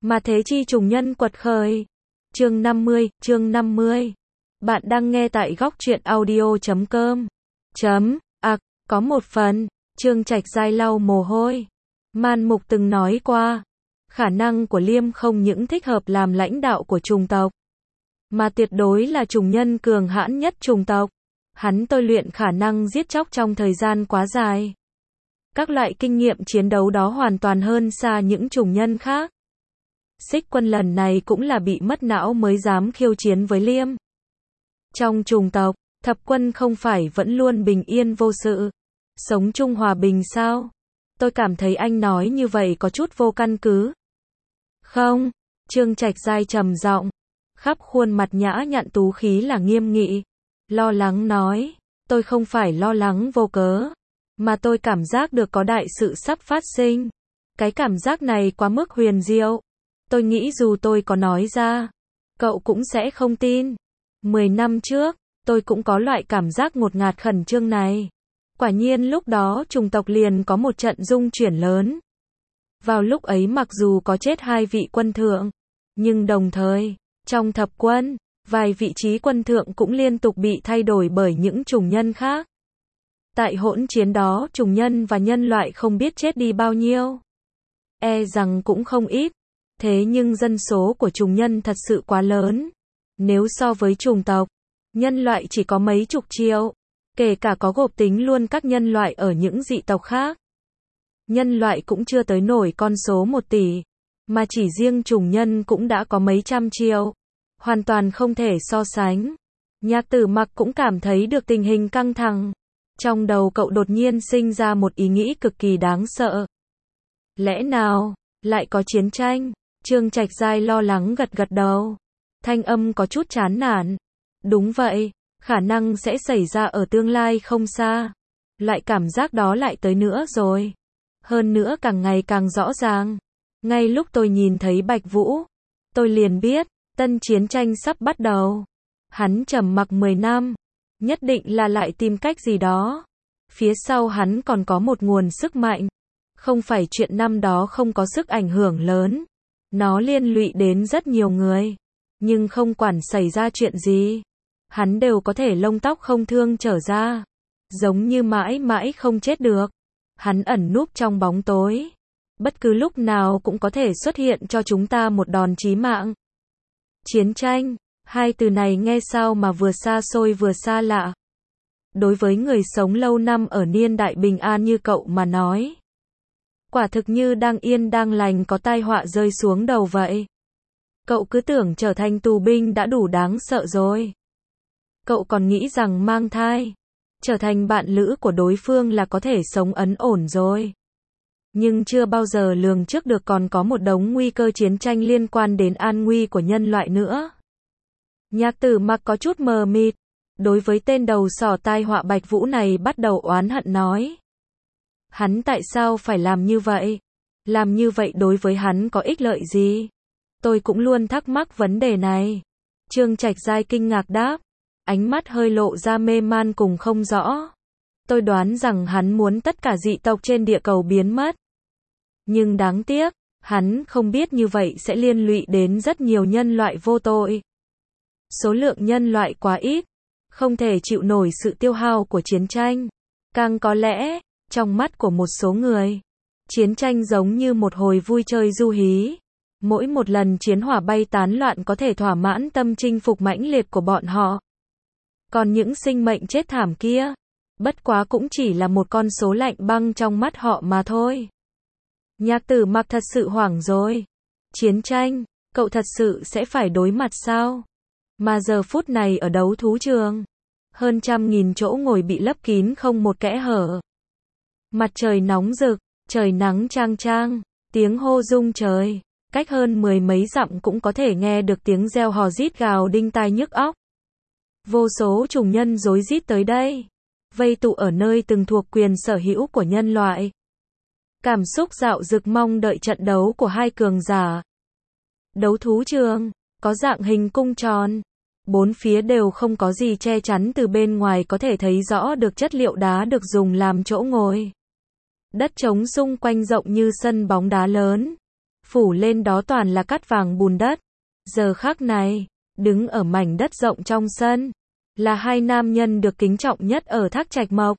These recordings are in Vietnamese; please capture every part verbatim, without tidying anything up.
Mà thế chi trùng nhân quật khởi. Chương năm mươi, chương năm mươi. Bạn đang nghe tại góc truyện audio chấm com. Chấm, ạc, có một phần, Trương Trạch Giai lau mồ hôi. Man Mục từng nói qua, khả năng của Liêm không những thích hợp làm lãnh đạo của chủng tộc, mà tuyệt đối là chủng nhân cường hãn nhất chủng tộc. Hắn tôi luyện khả năng giết chóc trong thời gian quá dài. Các loại kinh nghiệm chiến đấu đó hoàn toàn hơn xa những chủng nhân khác. Xích Quân lần này cũng là bị mất não mới dám khiêu chiến với Liêm. Trong chủng tộc, thập quân không phải vẫn luôn bình yên vô sự, sống chung hòa bình sao? Tôi cảm thấy anh nói như vậy có chút vô căn cứ. Không, Trương Trạch Giai trầm giọng, khắp khuôn mặt nhã nhặn tú khí là nghiêm nghị, lo lắng nói, tôi không phải lo lắng vô cớ, mà tôi cảm giác được có đại sự sắp phát sinh. Cái cảm giác này quá mức huyền diệu. Tôi nghĩ dù tôi có nói ra, cậu cũng sẽ không tin. Mười năm trước, tôi cũng có loại cảm giác ngột ngạt khẩn trương này. Quả nhiên lúc đó chủng tộc liền có một trận rung chuyển lớn. Vào lúc ấy mặc dù có chết hai vị quân thượng, nhưng đồng thời, trong thập quân, vài vị trí quân thượng cũng liên tục bị thay đổi bởi những chủng nhân khác. Tại hỗn chiến đó chủng nhân và nhân loại không biết chết đi bao nhiêu. E rằng cũng không ít. Thế nhưng dân số của chủng nhân thật sự quá lớn. Nếu so với chủng tộc, nhân loại chỉ có mấy chục triệu. Kể cả có gộp tính luôn các nhân loại ở những dị tộc khác. Nhân loại cũng chưa tới nổi con số một tỷ. Mà chỉ riêng chủng nhân cũng đã có mấy trăm triệu. Hoàn toàn không thể so sánh. Nhạc Tử Mặc cũng cảm thấy được tình hình căng thẳng. Trong đầu cậu đột nhiên sinh ra một ý nghĩ cực kỳ đáng sợ. Lẽ nào lại có chiến tranh? Trương Trạch Giai lo lắng gật gật đầu. Thanh âm có chút chán nản. Đúng vậy, khả năng sẽ xảy ra ở tương lai không xa. Loại cảm giác đó lại tới nữa rồi. Hơn nữa càng ngày càng rõ ràng. Ngay lúc tôi nhìn thấy Bạch Vũ, tôi liền biết, tân chiến tranh sắp bắt đầu. Hắn trầm mặc mười năm, nhất định là lại tìm cách gì đó. Phía sau hắn còn có một nguồn sức mạnh. Không phải chuyện năm đó không có sức ảnh hưởng lớn. Nó liên lụy đến rất nhiều người. Nhưng không quản xảy ra chuyện gì, hắn đều có thể lông tóc không thương trở ra. Giống như mãi mãi không chết được. Hắn ẩn núp trong bóng tối. Bất cứ lúc nào cũng có thể xuất hiện cho chúng ta một đòn chí mạng. Chiến tranh, hai từ này nghe sao mà vừa xa xôi vừa xa lạ. Đối với người sống lâu năm ở niên đại bình an như cậu mà nói, quả thực như đang yên đang lành có tai họa rơi xuống đầu vậy. Cậu cứ tưởng trở thành tù binh đã đủ đáng sợ rồi. Cậu còn nghĩ rằng mang thai, trở thành bạn lữ của đối phương là có thể sống ấn ổn rồi. Nhưng chưa bao giờ lường trước được còn có một đống nguy cơ chiến tranh liên quan đến an nguy của nhân loại nữa. Nhạc Tử Mặc có chút mờ mịt. Đối với tên đầu sỏ tai họa Bạch Vũ này bắt đầu oán hận nói. Hắn tại sao phải làm như vậy? Làm như vậy đối với hắn có ích lợi gì? Tôi cũng luôn thắc mắc vấn đề này. Trương Trạch Giai kinh ngạc đáp. Ánh mắt hơi lộ ra mê man cùng không rõ. Tôi đoán rằng hắn muốn tất cả dị tộc trên địa cầu biến mất. Nhưng đáng tiếc, hắn không biết như vậy sẽ liên lụy đến rất nhiều nhân loại vô tội. Số lượng nhân loại quá ít, không thể chịu nổi sự tiêu hao của chiến tranh. Càng có lẽ, trong mắt của một số người, chiến tranh giống như một hồi vui chơi du hí. Mỗi một lần chiến hỏa bay tán loạn có thể thỏa mãn tâm chinh phục mãnh liệt của bọn họ. Còn những sinh mệnh chết thảm kia, bất quá cũng chỉ là một con số lạnh băng trong mắt họ mà thôi. Nhạc Tử Mặc thật sự hoảng rồi. Chiến tranh, cậu thật sự sẽ phải đối mặt sao? Mà giờ phút này ở đấu thú trường, hơn trăm nghìn chỗ ngồi bị lấp kín không một kẽ hở. Mặt trời nóng rực, trời nắng chang chang, tiếng hô rung trời, cách hơn mười mấy dặm cũng có thể nghe được tiếng reo hò rít gào đinh tai nhức óc. Vô số chủng nhân rối rít tới đây, vây tụ ở nơi từng thuộc quyền sở hữu của nhân loại. Cảm xúc dạo dực mong đợi trận đấu của hai cường giả. Đấu thú trường, có dạng hình cung tròn. Bốn phía đều không có gì che chắn, từ bên ngoài có thể thấy rõ được chất liệu đá được dùng làm chỗ ngồi. Đất trống xung quanh rộng như sân bóng đá lớn. phủ lên đó toàn là cát vàng bùn đất. Giờ khắc này, đứng ở mảnh đất rộng trong sân, là hai nam nhân được kính trọng nhất ở Thác Trạch Mộc.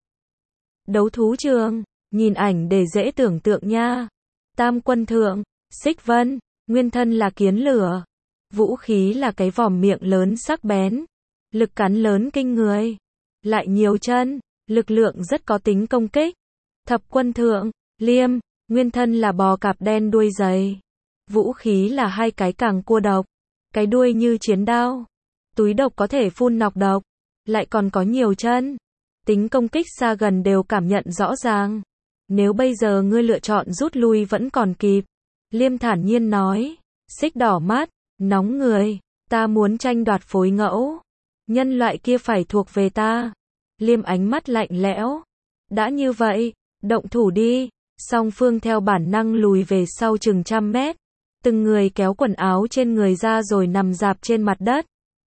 Đấu thú trường, nhìn ảnh để dễ tưởng tượng nha. Tam quân thượng, Xích Vân, nguyên thân là kiến lửa. Vũ khí là cái vòm miệng lớn sắc bén. Lực cắn lớn kinh người. Lại nhiều chân, lực lượng rất có tính công kích. Thập quân thượng, Liêm, nguyên thân là bò cạp đen đuôi dày. Vũ khí là hai cái càng cua độc. Cái đuôi như chiến đao. Túi độc có thể phun nọc độc. Lại còn có nhiều chân. Tính công kích xa gần đều cảm nhận rõ ràng. Nếu bây giờ ngươi lựa chọn rút lui vẫn còn kịp. Liêm thản nhiên nói. Xích đỏ mắt, nóng người. Ta muốn tranh đoạt phối ngẫu. Nhân loại kia phải thuộc về ta. Liêm ánh mắt lạnh lẽo. Đã như vậy, động thủ đi. Song phương theo bản năng lùi về sau chừng trăm mét. Từng người kéo quần áo trên người ra rồi nằm rạp trên mặt đất.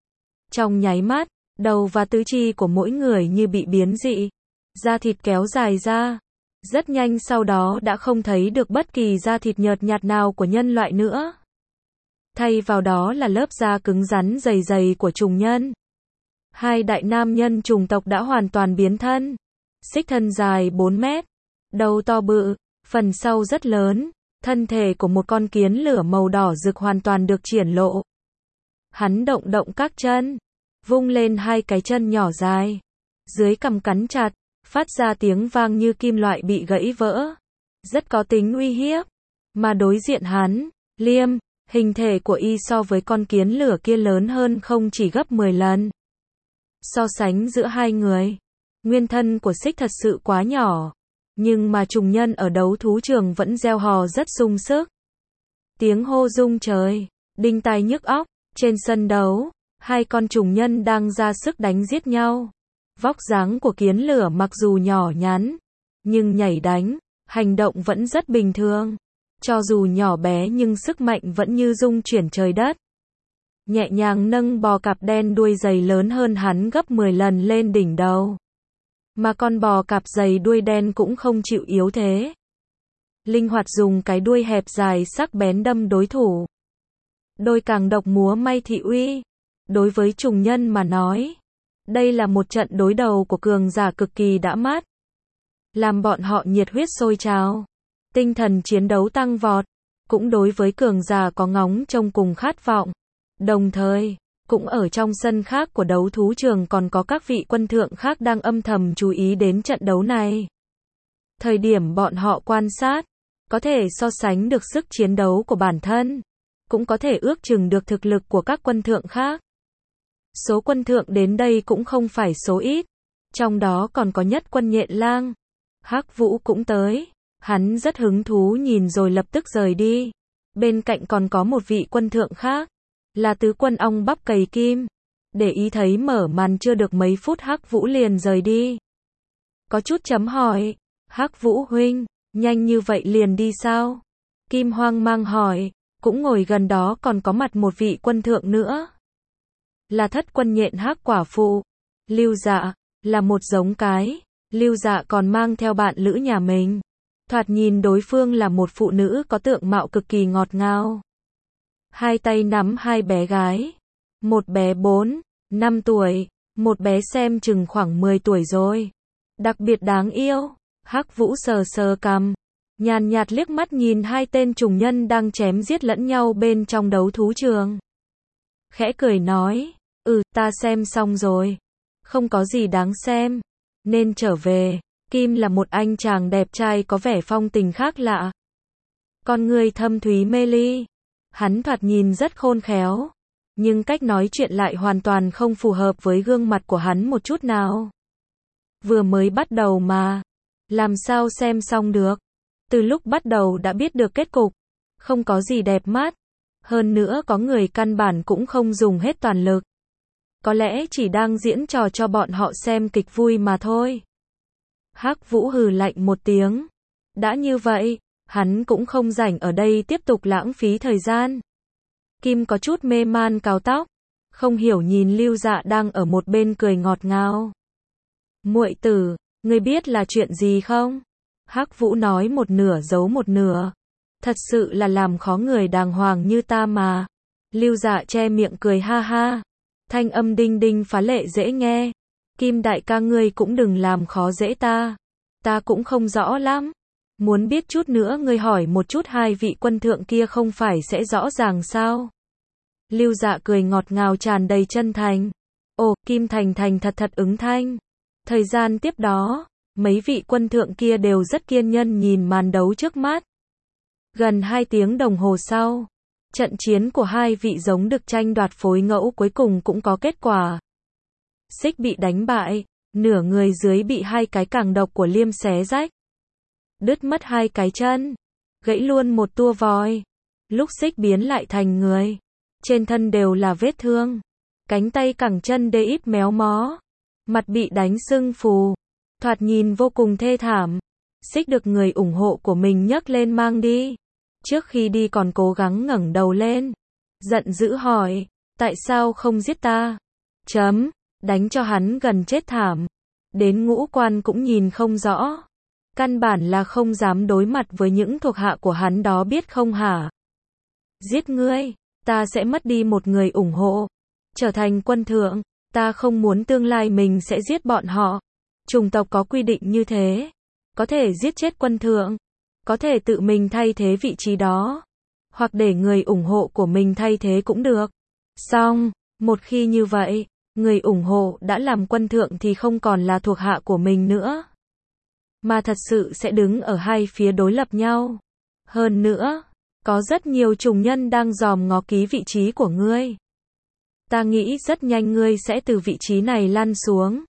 Trong nháy mắt, đầu và tứ chi của mỗi người như bị biến dị. Da thịt kéo dài ra. Rất nhanh sau đó đã không thấy được bất kỳ da thịt nhợt nhạt nào của nhân loại nữa. Thay vào đó là lớp da cứng rắn dày dày của trùng nhân. Hai đại nam nhân trùng tộc đã hoàn toàn biến thân. Xích thân dài bốn mét. Đầu to bự, phần sau rất lớn. Thân thể của một con kiến lửa màu đỏ rực hoàn toàn được triển lộ. Hắn động động các chân. Vung lên hai cái chân nhỏ dài. Dưới cằm cắn chặt. Phát ra tiếng vang như kim loại bị gãy vỡ. Rất có tính uy hiếp. Mà đối diện hắn, Liêm, hình thể của y so với con kiến lửa kia lớn hơn không chỉ gấp mười lần. So sánh giữa hai người, nguyên thân của Xích thật sự quá nhỏ. Nhưng mà trùng nhân ở đấu thú trường vẫn reo hò rất sung sức. Tiếng hô rung trời, đinh tai nhức óc. Trên sân đấu, hai con trùng nhân đang ra sức đánh giết nhau. Vóc dáng của kiến lửa mặc dù nhỏ nhắn, nhưng nhảy đánh, hành động vẫn rất bình thường. Cho dù nhỏ bé nhưng sức mạnh vẫn như rung chuyển trời đất. Nhẹ nhàng nâng bò cạp đen đuôi dày lớn hơn hắn gấp mười lần lên đỉnh đầu. Mà con bò cạp dày đuôi đen cũng không chịu yếu thế. Linh hoạt dùng cái đuôi hẹp dài sắc bén đâm đối thủ. Đôi càng độc múa may thị uy. Đối với trùng nhân mà nói, đây là một trận đối đầu của cường giả cực kỳ đã mát. Làm bọn họ nhiệt huyết sôi trào. Tinh thần chiến đấu tăng vọt. Cũng đối với cường giả có ngóng trông cùng khát vọng. Đồng thời, cũng ở trong sân khác của đấu thú trường còn có các vị quân thượng khác đang âm thầm chú ý đến trận đấu này. Thời điểm bọn họ quan sát, có thể so sánh được sức chiến đấu của bản thân. Cũng có thể ước chừng được thực lực của các quân thượng khác. Số quân thượng đến đây cũng không phải số ít. Trong đó còn có nhất quân Nhện Lang. Hắc Vũ cũng tới. Hắn rất hứng thú nhìn rồi lập tức rời đi. Bên cạnh còn có một vị quân thượng khác. Là tứ quân ong bắp cầy kim. Để ý thấy mở màn chưa được mấy phút Hắc Vũ liền rời đi. Có chút chấm hỏi. Hắc Vũ huynh, nhanh như vậy liền đi sao? Kim hoang mang hỏi. Cũng ngồi gần đó còn có mặt một vị quân thượng nữa. Là thất quân Nhện Hắc quả phụ. Lưu Dạ, là một giống cái. Lưu Dạ còn mang theo bạn lữ nhà mình. Thoạt nhìn đối phương là một phụ nữ có tượng mạo cực kỳ ngọt ngào. Hai tay nắm hai bé gái. Một bé bốn, năm tuổi, một bé xem chừng khoảng mười tuổi rồi. Đặc biệt đáng yêu. Hắc Vũ sờ sờ cằm, nhàn nhạt liếc mắt nhìn hai tên trùng nhân đang chém giết lẫn nhau bên trong đấu thú trường. Khẽ cười nói, ừ, ta xem xong rồi. Không có gì đáng xem. Nên trở về. Kim là một anh chàng đẹp trai có vẻ phong tình khác lạ. Con người thâm thúy mê ly. Hắn thoạt nhìn rất khôn khéo. Nhưng cách nói chuyện lại hoàn toàn không phù hợp với gương mặt của hắn một chút nào. Vừa mới bắt đầu mà. Làm sao xem xong được. Từ lúc bắt đầu đã biết được kết cục. Không có gì đẹp mắt. Hơn nữa có người căn bản cũng không dùng hết toàn lực. Có lẽ chỉ đang diễn trò cho bọn họ xem kịch vui mà thôi. Hắc Vũ hừ lạnh một tiếng. Đã như vậy, hắn cũng không rảnh ở đây tiếp tục lãng phí thời gian. Kim có chút mê man cào tóc. Không hiểu nhìn Lưu Dạ đang ở một bên cười ngọt ngào. Muội tử, ngươi biết là chuyện gì không? Hắc Vũ nói một nửa giấu một nửa. Thật sự là làm khó người đàng hoàng như ta mà. Lưu Dạ che miệng cười ha ha. Thanh âm đinh đinh phá lệ dễ nghe. Kim đại ca ngươi cũng đừng làm khó dễ ta. Ta cũng không rõ lắm. Muốn biết chút nữa ngươi hỏi một chút hai vị quân thượng kia không phải sẽ rõ ràng sao? Lưu Dạ cười ngọt ngào tràn đầy chân thành. Ồ, Kim Thành Thành thật thật ứng thanh. Thời gian tiếp đó, mấy vị quân thượng kia đều rất kiên nhẫn nhìn màn đấu trước mắt. Gần hai tiếng đồng hồ sau, trận chiến của hai vị giống được tranh đoạt phối ngẫu cuối cùng cũng có kết quả. Xích bị đánh bại, nửa người dưới bị hai cái càng độc của Liêm xé rách. Đứt mất hai cái chân, gãy luôn một tua voi. Lúc Xích biến lại thành người, trên thân đều là vết thương. Cánh tay cẳng chân đê ít méo mó, mặt bị đánh sưng phù, thoạt nhìn vô cùng thê thảm. Xích được người ủng hộ của mình nhấc lên mang đi. Trước khi đi còn cố gắng ngẩng đầu lên, giận dữ hỏi, tại sao không giết ta? Chấm, đánh cho hắn gần chết thảm. Đến ngũ quan cũng nhìn không rõ. Căn bản là không dám đối mặt với những thuộc hạ của hắn đó biết không hả? Giết ngươi, ta sẽ mất đi một người ủng hộ. Trở thành quân thượng, ta không muốn tương lai mình sẽ giết bọn họ. Chủng tộc có quy định như thế. Có thể giết chết quân thượng. Có thể tự mình thay thế vị trí đó. Hoặc để người ủng hộ của mình thay thế cũng được. Xong, một khi như vậy, người ủng hộ đã làm quân thượng thì không còn là thuộc hạ của mình nữa. Mà thật sự sẽ đứng ở hai phía đối lập nhau. Hơn nữa, có rất nhiều trùng nhân đang dòm ngó ký vị trí của ngươi. Ta nghĩ rất nhanh ngươi sẽ từ vị trí này lăn xuống.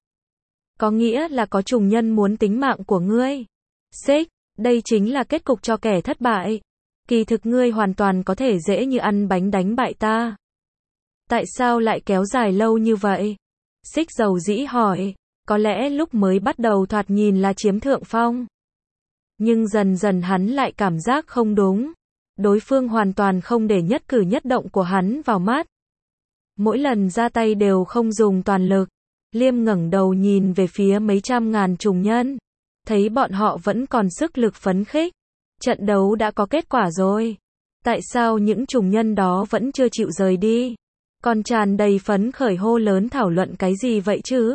Có nghĩa là có trùng nhân muốn tính mạng của ngươi. Xích, đây chính là kết cục cho kẻ thất bại. Kỳ thực ngươi hoàn toàn có thể dễ như ăn bánh đánh bại ta. Tại sao lại kéo dài lâu như vậy? Xích dầu dĩ hỏi. Có lẽ lúc mới bắt đầu thoạt nhìn là chiếm thượng phong. Nhưng dần dần hắn lại cảm giác không đúng. Đối phương hoàn toàn không để nhất cử nhất động của hắn vào mắt. Mỗi lần ra tay đều không dùng toàn lực. Liêm ngẩng đầu nhìn về phía mấy trăm ngàn trùng nhân. Thấy bọn họ vẫn còn sức lực phấn khích. Trận đấu đã có kết quả rồi. Tại sao những trùng nhân đó vẫn chưa chịu rời đi? Còn tràn đầy phấn khởi hô lớn thảo luận cái gì vậy chứ?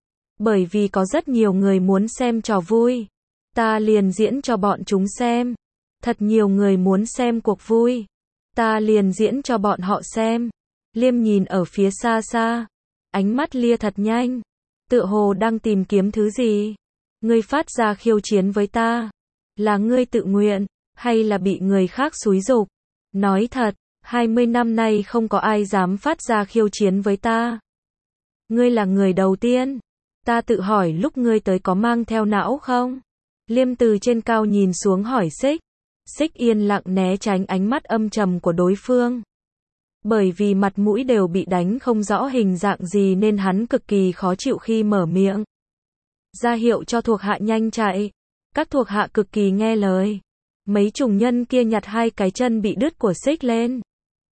Bởi vì có rất nhiều người muốn xem trò vui. Ta liền diễn cho bọn chúng xem. Thật nhiều người muốn xem cuộc vui. Ta liền diễn cho bọn họ xem. Liêm nhìn ở phía xa xa. Ánh mắt lia thật nhanh. Tựa hồ đang tìm kiếm thứ gì. Ngươi phát ra khiêu chiến với ta. Là ngươi tự nguyện, hay là bị người khác xúi giục? Nói thật, hai mươi năm nay không có ai dám phát ra khiêu chiến với ta. Ngươi là người đầu tiên. Ta tự hỏi lúc ngươi tới có mang theo não không? Liêm từ trên cao nhìn xuống hỏi Xích. Xích yên lặng né tránh ánh mắt âm trầm của đối phương. Bởi vì mặt mũi đều bị đánh không rõ hình dạng gì nên hắn cực kỳ khó chịu khi mở miệng. Ra hiệu cho thuộc hạ nhanh chạy. Các thuộc hạ cực kỳ nghe lời. Mấy trùng nhân kia nhặt hai cái chân bị đứt của Xích lên.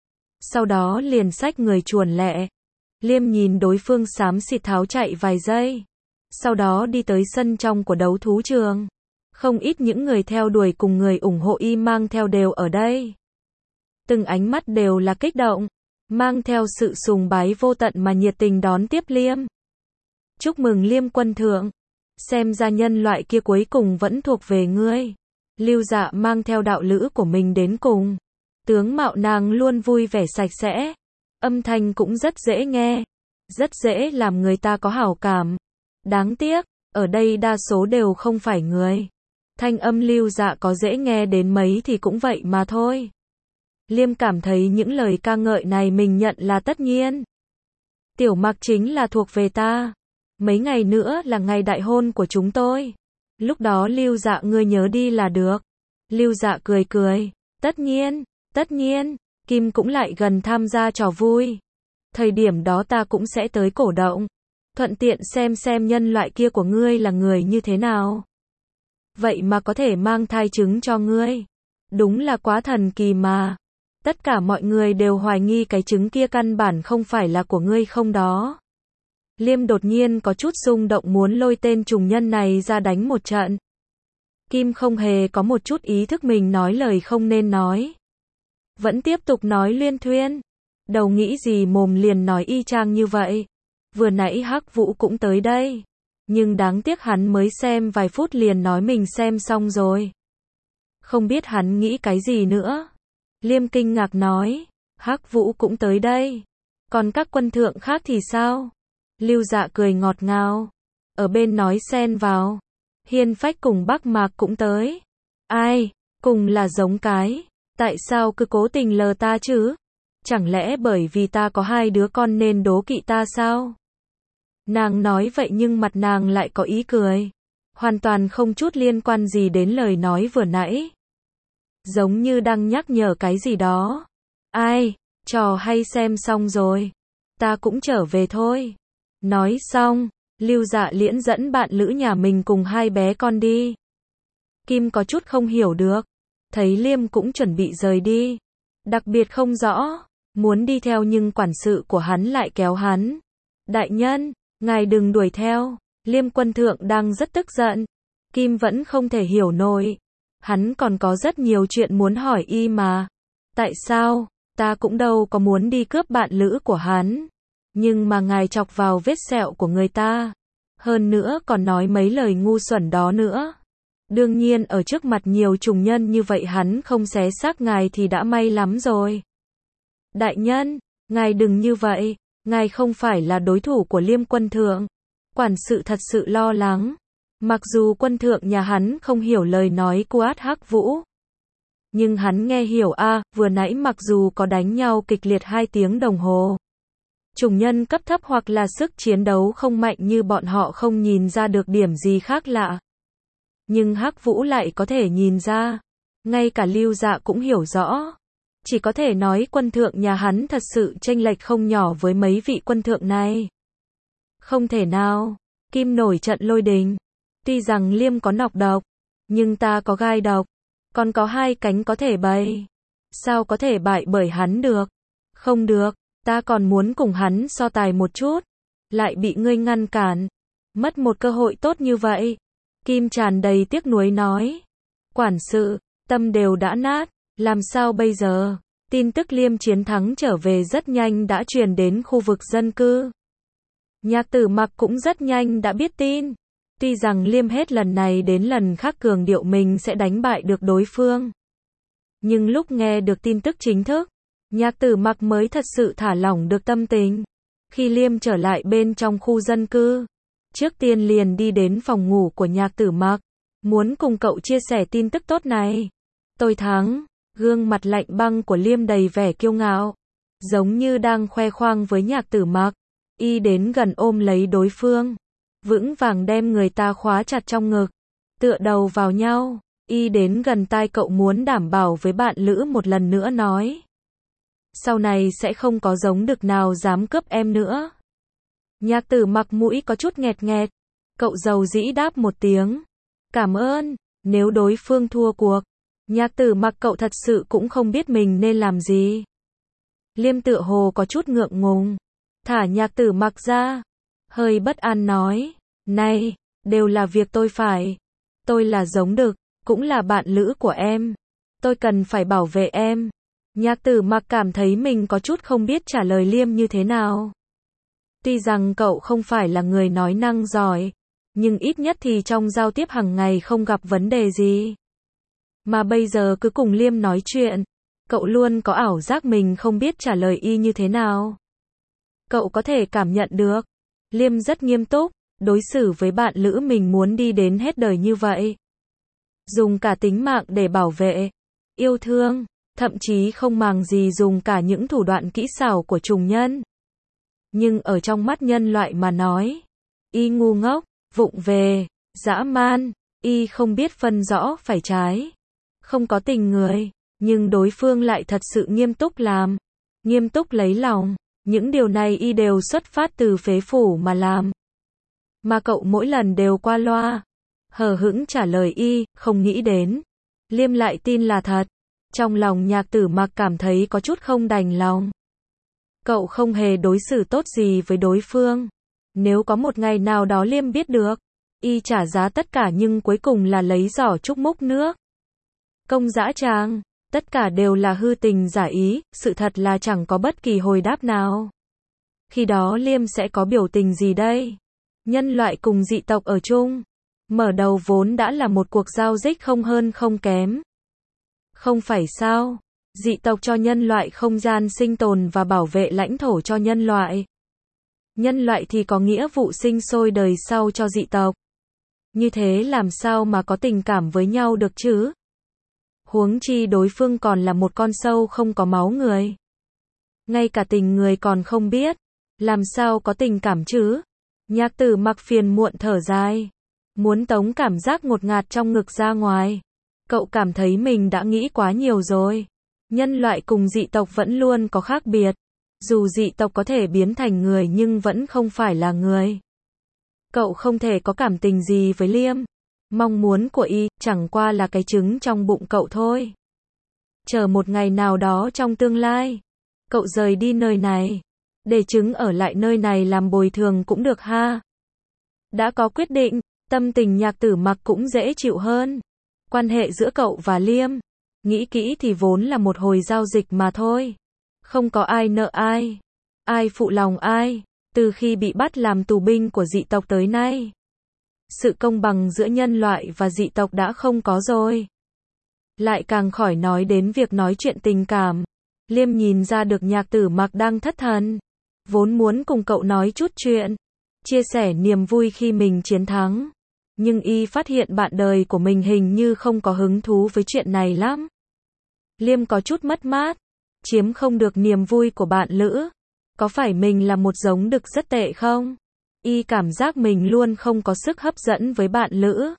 Sau đó liền xách người chuồn lẹ. Liêm nhìn đối phương xám xịt tháo chạy vài giây. Sau đó đi tới sân trong của đấu thú trường. Không ít những người theo đuổi cùng người ủng hộ y mang theo đều ở đây. Từng ánh mắt đều là kích động. Mang theo sự sùng bái vô tận mà nhiệt tình đón tiếp Liêm. Chúc mừng Liêm quân thượng. Xem ra nhân loại kia cuối cùng vẫn thuộc về ngươi. Lưu Dạ mang theo đạo lữ của mình đến cùng. Tướng mạo nàng luôn vui vẻ sạch sẽ. Âm thanh cũng rất dễ nghe. Rất dễ làm người ta có hảo cảm. Đáng tiếc, ở đây đa số đều không phải người. Thanh âm Lưu Dạ có dễ nghe đến mấy thì cũng vậy mà thôi. Liêm cảm thấy những lời ca ngợi này mình nhận là tất nhiên. Tiểu Mặc chính là thuộc về ta. Mấy ngày nữa là ngày đại hôn của chúng tôi. Lúc đó Lưu Dạ ngươi nhớ đi là được. Lưu Dạ cười cười. Tất nhiên, tất nhiên. Kim cũng lại gần tham gia trò vui. Thời điểm đó ta cũng sẽ tới cổ động. Thuận tiện xem xem nhân loại kia của ngươi là người như thế nào. Vậy mà có thể mang thai trứng cho ngươi. Đúng là quá thần kỳ mà. Tất cả mọi người đều hoài nghi cái trứng kia căn bản không phải là của ngươi không đó. Liêm đột nhiên có chút xung động muốn lôi tên trùng nhân này ra đánh một trận. Kim không hề có một chút ý thức mình nói lời không nên nói. Vẫn tiếp tục nói luyên thuyên. Đầu nghĩ gì mồm liền nói y chang như vậy. Vừa nãy Hắc Vũ cũng tới đây. Nhưng đáng tiếc hắn mới xem vài phút liền nói mình xem xong rồi. Không biết hắn nghĩ cái gì nữa. Liêm kinh ngạc nói, Hắc Vũ cũng tới đây. Còn các quân thượng khác thì sao? Lưu Dạ cười ngọt ngào. Ở bên nói xen vào. Hiên Phách cùng Bắc Mạc cũng tới. Ai? Cùng là giống cái. Tại sao cứ cố tình lờ ta chứ? Chẳng lẽ bởi vì ta có hai đứa con nên đố kỵ ta sao? Nàng nói vậy nhưng mặt nàng lại có ý cười. Hoàn toàn không chút liên quan gì đến lời nói vừa nãy. Giống như đang nhắc nhở cái gì đó. Ai? Trò hay xem xong rồi. Ta cũng trở về thôi. Nói xong, Lưu Dạ Liễn dẫn bạn lữ nhà mình cùng hai bé con đi. Kim có chút không hiểu được. Thấy Liêm cũng chuẩn bị rời đi. Đặc biệt không rõ. Muốn đi theo nhưng quản sự của hắn lại kéo hắn. Đại nhân, ngài đừng đuổi theo. Liêm quân thượng đang rất tức giận. Kim vẫn không thể hiểu nổi. Hắn còn có rất nhiều chuyện muốn hỏi y mà. Tại sao? Ta cũng đâu có muốn đi cướp bạn lữ của hắn. Nhưng mà ngài chọc vào vết sẹo của người ta. Hơn nữa còn nói mấy lời ngu xuẩn đó nữa. Đương nhiên ở trước mặt nhiều trùng nhân như vậy hắn không xé xác ngài thì đã may lắm rồi. Đại nhân, ngài đừng như vậy. Ngài không phải là đối thủ của Liêm quân thượng. Quản sự thật sự lo lắng. Mặc dù quân thượng nhà hắn không hiểu lời nói của Át Hắc Vũ. Nhưng hắn nghe hiểu a, à, vừa nãy mặc dù có đánh nhau kịch liệt hai tiếng đồng hồ. Chủng nhân cấp thấp hoặc là sức chiến đấu không mạnh như bọn họ không nhìn ra được điểm gì khác lạ. Nhưng Hắc Vũ lại có thể nhìn ra. Ngay cả Lưu Dạ cũng hiểu rõ. Chỉ có thể nói quân thượng nhà hắn thật sự chênh lệch không nhỏ với mấy vị quân thượng này. Không thể nào. Kim nổi trận lôi đình. Tuy rằng Liêm có nọc độc, nhưng ta có gai độc. Còn có hai cánh có thể bay. Sao có thể bại bởi hắn được? Không được, ta còn muốn cùng hắn so tài một chút. Lại bị ngươi ngăn cản. Mất một cơ hội tốt như vậy. Kim tràn đầy tiếc nuối nói. Quản sự, tâm đều đã nát. Làm sao bây giờ? Tin tức Liêm chiến thắng trở về rất nhanh đã truyền đến khu vực dân cư. Nhạc Tử Mặc cũng rất nhanh đã biết tin. Tuy rằng Liêm hết lần này đến lần khác cường điệu mình sẽ đánh bại được đối phương. Nhưng lúc nghe được tin tức chính thức, Nhạc Tử Mặc mới thật sự thả lỏng được tâm tình. Khi Liêm trở lại bên trong khu dân cư, trước tiên liền đi đến phòng ngủ của Nhạc Tử Mặc, muốn cùng cậu chia sẻ tin tức tốt này. Tôi thắng, gương mặt lạnh băng của Liêm đầy vẻ kiêu ngạo, giống như đang khoe khoang với Nhạc Tử Mặc. Y đến gần ôm lấy đối phương, vững vàng đem người ta khóa chặt trong ngực, tựa đầu vào nhau. Y đến gần tai cậu muốn đảm bảo với bạn lữ một lần nữa nói. Sau này sẽ không có giống đực nào dám cướp em nữa. Nhạc Tử Mặc mũi có chút nghẹt nghẹt. Cậu dầu dĩ đáp một tiếng. Cảm ơn. Nếu đối phương thua cuộc, Nhạc Tử Mặc cậu thật sự cũng không biết mình nên làm gì. Liêm tựa hồ có chút ngượng ngùng. Thả Nhạc Tử Mặc ra. Hơi bất an nói. Này, đều là việc tôi phải. Tôi là giống đực, cũng là bạn lữ của em. Tôi cần phải bảo vệ em. Nhạc Tử Mặc cảm thấy mình có chút không biết trả lời Liêm như thế nào. Tuy rằng cậu không phải là người nói năng giỏi, nhưng ít nhất thì trong giao tiếp hàng ngày không gặp vấn đề gì. Mà bây giờ cứ cùng Liêm nói chuyện, cậu luôn có ảo giác mình không biết trả lời y như thế nào. Cậu có thể cảm nhận được, Liêm rất nghiêm túc, đối xử với bạn lữ mình muốn đi đến hết đời như vậy. Dùng cả tính mạng để bảo vệ, yêu thương, thậm chí không màng gì dùng cả những thủ đoạn kỹ xảo của trùng nhân. Nhưng ở trong mắt nhân loại mà nói, y ngu ngốc, vụng về, dã man, y không biết phân rõ phải trái, không có tình người, nhưng đối phương lại thật sự nghiêm túc làm, nghiêm túc lấy lòng, những điều này y đều xuất phát từ phế phủ mà làm. Mà cậu mỗi lần đều qua loa, hờ hững trả lời y, không nghĩ đến. Liêm lại tin là thật. Trong lòng Nhạc Tử Mặc cảm thấy có chút không đành lòng. Cậu không hề đối xử tốt gì với đối phương. Nếu có một ngày nào đó Liêm biết được, Y trả giá tất cả nhưng cuối cùng là lấy giỏ trúc múc nước. Công dã tràng, tất cả đều là hư tình giả ý, sự thật là chẳng có bất kỳ hồi đáp nào. Khi đó Liêm sẽ có biểu tình gì đây? Nhân loại cùng dị tộc ở chung. Mở đầu vốn đã là một cuộc giao dịch không hơn không kém. Không phải sao? Dị tộc cho nhân loại không gian sinh tồn và bảo vệ lãnh thổ cho nhân loại. Nhân loại thì có nghĩa vụ sinh sôi đời sau cho dị tộc. Như thế làm sao mà có tình cảm với nhau được chứ? Huống chi đối phương còn là một con sâu không có máu người. Ngay cả tình người còn không biết. Làm sao có tình cảm chứ? Nhạc Tử Mặc phiền muộn thở dài. Muốn tống cảm giác ngột ngạt trong ngực ra ngoài. Cậu cảm thấy mình đã nghĩ quá nhiều rồi. Nhân loại cùng dị tộc vẫn luôn có khác biệt. Dù dị tộc có thể biến thành người nhưng vẫn không phải là người. Cậu không thể có cảm tình gì với Liêm. Mong muốn của y chẳng qua là cái trứng trong bụng cậu thôi. Chờ một ngày nào đó trong tương lai, cậu rời đi nơi này, để trứng ở lại nơi này làm bồi thường cũng được ha. Đã có quyết định, tâm tình Nhạc Tử Mặc cũng dễ chịu hơn. Quan hệ giữa cậu và Liêm, nghĩ kỹ thì vốn là một hồi giao dịch mà thôi. Không có ai nợ ai, ai phụ lòng ai, từ khi bị bắt làm tù binh của dị tộc tới nay. Sự công bằng giữa nhân loại và dị tộc đã không có rồi. Lại càng khỏi nói đến việc nói chuyện tình cảm. Liêm nhìn ra được Nhạc Tử Mặc đang thất thần. Vốn muốn cùng cậu nói chút chuyện, chia sẻ niềm vui khi mình chiến thắng. Nhưng y phát hiện bạn đời của mình hình như không có hứng thú với chuyện này lắm. Liêm có chút mất mát. Chiếm không được niềm vui của bạn lữ. Có phải mình là một giống đực rất tệ không? Y cảm giác mình luôn không có sức hấp dẫn với bạn lữ.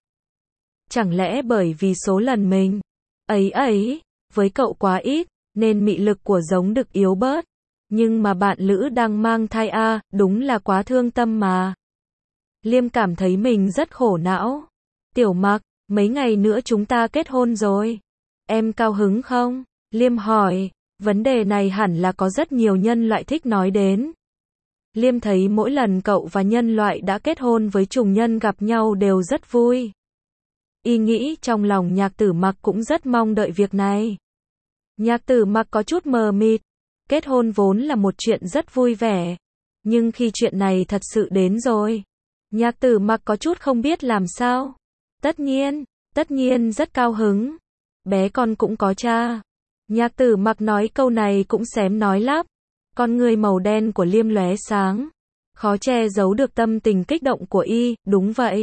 Chẳng lẽ bởi vì số lần mình ấy ấy với cậu quá ít, nên mị lực của giống đực yếu bớt. Nhưng mà bạn lữ đang mang thai a, đúng là quá thương tâm mà. Liêm cảm thấy mình rất khổ não. Tiểu Mặc, mấy ngày nữa chúng ta kết hôn rồi. Em cao hứng không? Liêm hỏi. Vấn đề này hẳn là có rất nhiều nhân loại thích nói đến. Liêm thấy mỗi lần cậu và nhân loại đã kết hôn với trùng nhân gặp nhau đều rất vui. Y nghĩ trong lòng Nhạc Tử Mặc cũng rất mong đợi việc này. Nhạc Tử Mặc có chút mờ mịt. Kết hôn vốn là một chuyện rất vui vẻ. Nhưng khi chuyện này thật sự đến rồi, Nhạc Tử Mặc có chút không biết làm sao. Tất nhiên, tất nhiên rất cao hứng. Bé con cũng có cha. Nhạc Tử Mặc nói câu này cũng xém nói lắp. Con người màu đen của Liêm lóe sáng. Khó che giấu được tâm tình kích động của y, đúng vậy.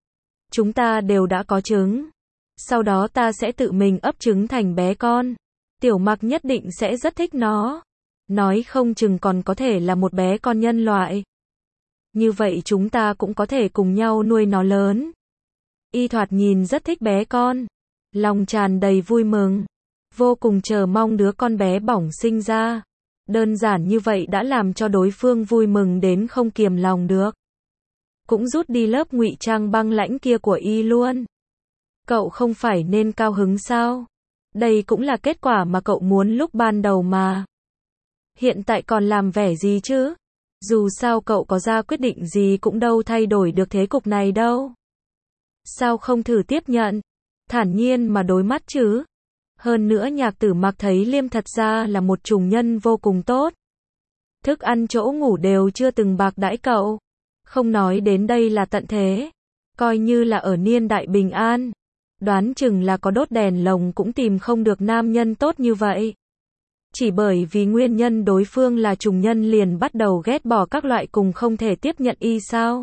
Chúng ta đều đã có trứng. Sau đó ta sẽ tự mình ấp trứng thành bé con. Tiểu Mặc nhất định sẽ rất thích nó. Nói không chừng còn có thể là một bé con nhân loại. Như vậy chúng ta cũng có thể cùng nhau nuôi nó lớn. Y thoạt nhìn rất thích bé con. Lòng tràn đầy vui mừng. Vô cùng chờ mong đứa con bé bỏng sinh ra. Đơn giản như vậy đã làm cho đối phương vui mừng đến không kiềm lòng được. Cũng rút đi lớp ngụy trang băng lãnh kia của y luôn. Cậu không phải nên cao hứng sao? Đây cũng là kết quả mà cậu muốn lúc ban đầu mà. Hiện tại còn làm vẻ gì chứ? Dù sao cậu có ra quyết định gì cũng đâu thay đổi được thế cục này đâu. Sao không thử tiếp nhận? Thản nhiên mà đối mắt chứ? Hơn nữa Nhạc Tử Mặc thấy Liêm thật ra là một trùng nhân vô cùng tốt. Thức ăn chỗ ngủ đều chưa từng bạc đãi cậu. Không nói đến đây là tận thế. Coi như là ở niên đại bình an. Đoán chừng là có đốt đèn lồng cũng tìm không được nam nhân tốt như vậy. Chỉ bởi vì nguyên nhân đối phương là trùng nhân liền bắt đầu ghét bỏ các loại cùng không thể tiếp nhận y sao?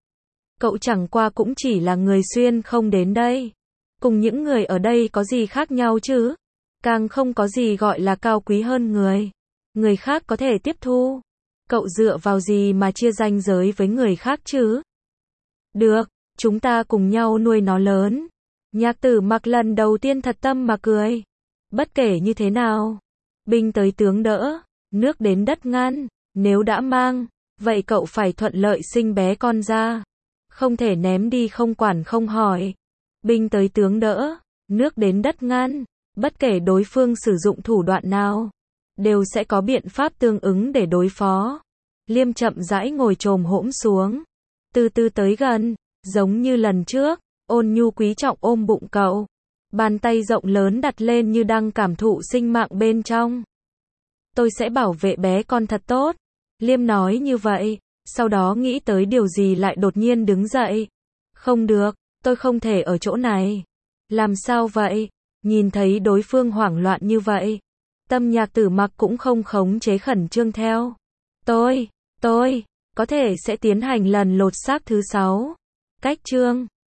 Cậu chẳng qua cũng chỉ là người xuyên không đến đây. Cùng những người ở đây có gì khác nhau chứ? Càng không có gì gọi là cao quý hơn người. Người khác có thể tiếp thu. Cậu dựa vào gì mà chia ranh giới với người khác chứ? Được, chúng ta cùng nhau nuôi nó lớn. Nhạc Tử Mặc lần đầu tiên thật tâm mà cười. Bất kể như thế nào, binh tới tướng đỡ, nước đến đất ngăn. Nếu đã mang, vậy cậu phải thuận lợi sinh bé con ra. Không thể ném đi không quản không hỏi. Binh tới tướng đỡ, nước đến đất ngăn. Bất kể đối phương sử dụng thủ đoạn nào, đều sẽ có biện pháp tương ứng để đối phó. Liêm chậm rãi ngồi chồm hổm xuống, từ từ tới gần, Giống như lần trước, Ôn Nhu quý trọng ôm bụng cậu. Bàn tay rộng lớn đặt lên như đang cảm thụ sinh mạng bên trong. Tôi sẽ bảo vệ bé con thật tốt. Liêm nói như vậy, sau đó nghĩ tới điều gì lại đột nhiên đứng dậy. Không được, tôi không thể ở chỗ này. Làm sao vậy? Nhìn thấy đối phương hoảng loạn như vậy. Tâm Nhạc Tử Mặc cũng không khống chế khẩn trương theo. Tôi, tôi, có thể sẽ tiến hành lần lột xác thứ sáu. Cách chương